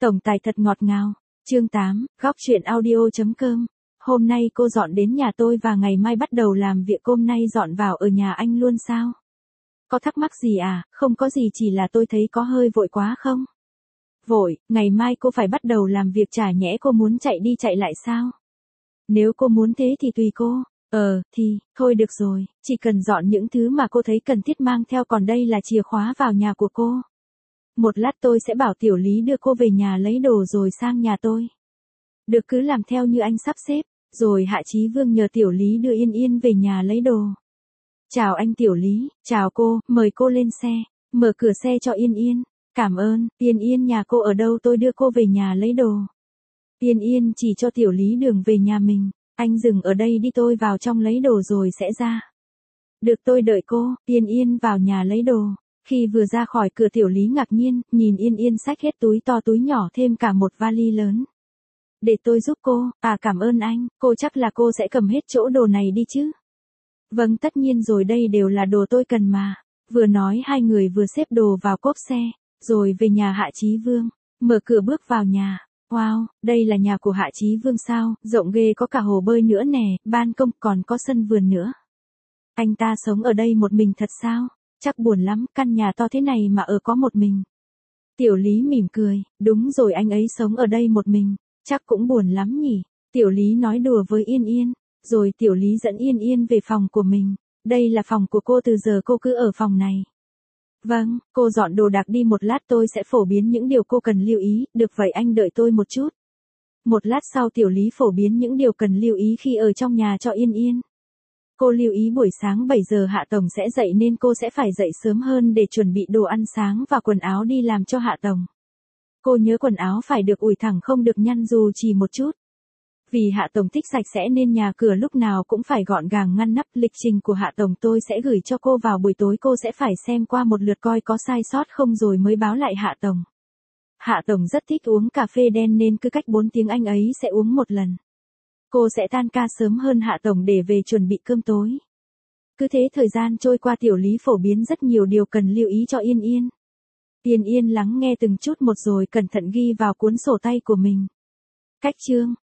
Tổng tài thật ngọt ngào. Chương 8, góc truyện audio.com. Hôm nay cô dọn đến nhà tôi và ngày mai bắt đầu làm việc. Hôm nay dọn vào ở nhà anh luôn sao? Có thắc mắc gì à? Không có gì, chỉ là tôi thấy có hơi vội quá không? Vội, ngày mai cô phải bắt đầu làm việc, chả nhẽ cô muốn chạy đi chạy lại sao? Nếu cô muốn thế thì tùy cô. Thôi được rồi, chỉ cần dọn những thứ mà cô thấy cần thiết mang theo, còn đây là chìa khóa vào nhà của cô. Một lát tôi sẽ bảo Tiểu Lý đưa cô về nhà lấy đồ rồi sang nhà tôi. Được, cứ làm theo như anh sắp xếp. Rồi Hạ Chí Vương nhờ Tiểu Lý đưa Yên Yên về nhà lấy đồ. Chào anh Tiểu Lý, chào cô, mời cô lên xe. Mở cửa xe cho Yên Yên. Cảm ơn. Yên Yên, nhà cô ở đâu, tôi đưa cô về nhà lấy đồ. Yên Yên chỉ cho Tiểu Lý đường về nhà mình. Anh dừng ở đây đi, tôi vào trong lấy đồ rồi sẽ ra. Được, tôi đợi cô. Yên Yên vào nhà lấy đồ. Khi vừa ra khỏi cửa, Tiểu Lý ngạc nhiên, nhìn Yên Yên xách hết túi to túi nhỏ, thêm cả một vali lớn. Để tôi giúp cô. À, cảm ơn anh. Cô chắc là cô sẽ cầm hết chỗ đồ này đi chứ? Vâng, tất nhiên rồi, đây đều là đồ tôi cần mà. Vừa nói hai người vừa xếp đồ vào cốp xe, rồi về nhà Hạ Chí Vương. Mở cửa bước vào nhà. Wow, đây là nhà của Hạ Chí Vương sao? Rộng ghê, có cả hồ bơi nữa nè, ban công, còn có sân vườn nữa. Anh ta sống ở đây một mình thật sao? Chắc buồn lắm, căn nhà to thế này mà ở có một mình. Tiểu Lý mỉm cười, đúng rồi, anh ấy sống ở đây một mình, chắc cũng buồn lắm nhỉ. Tiểu Lý nói đùa với Yên Yên, rồi Tiểu Lý dẫn Yên Yên về phòng của mình. Đây là phòng của cô, từ giờ cô cứ ở phòng này. Vâng, cô dọn đồ đạc đi, một lát tôi sẽ phổ biến những điều cô cần lưu ý. Được vậy, anh đợi tôi một chút. Một lát sau, Tiểu Lý phổ biến những điều cần lưu ý khi ở trong nhà cho Yên Yên. Cô lưu ý buổi sáng 7 giờ Hạ Tổng sẽ dậy nên cô sẽ phải dậy sớm hơn để chuẩn bị đồ ăn sáng và quần áo đi làm cho Hạ Tổng. Cô nhớ quần áo phải được ủi thẳng, không được nhăn dù chỉ một chút. Vì Hạ Tổng thích sạch sẽ nên nhà cửa lúc nào cũng phải gọn gàng ngăn nắp. Lịch trình của Hạ Tổng tôi sẽ gửi cho cô vào buổi tối, cô sẽ phải xem qua một lượt coi có sai sót không rồi mới báo lại Hạ Tổng. Hạ Tổng rất thích uống cà phê đen nên cứ cách 4 tiếng anh ấy sẽ uống một lần. Cô sẽ tan ca sớm hơn Hạ Tổng để về chuẩn bị cơm tối. Cứ thế thời gian trôi qua, Tiểu Lý phổ biến rất nhiều điều cần lưu ý cho Yên Yên. Yên Yên lắng nghe từng chút một rồi cẩn thận ghi vào cuốn sổ tay của mình. Cách chương,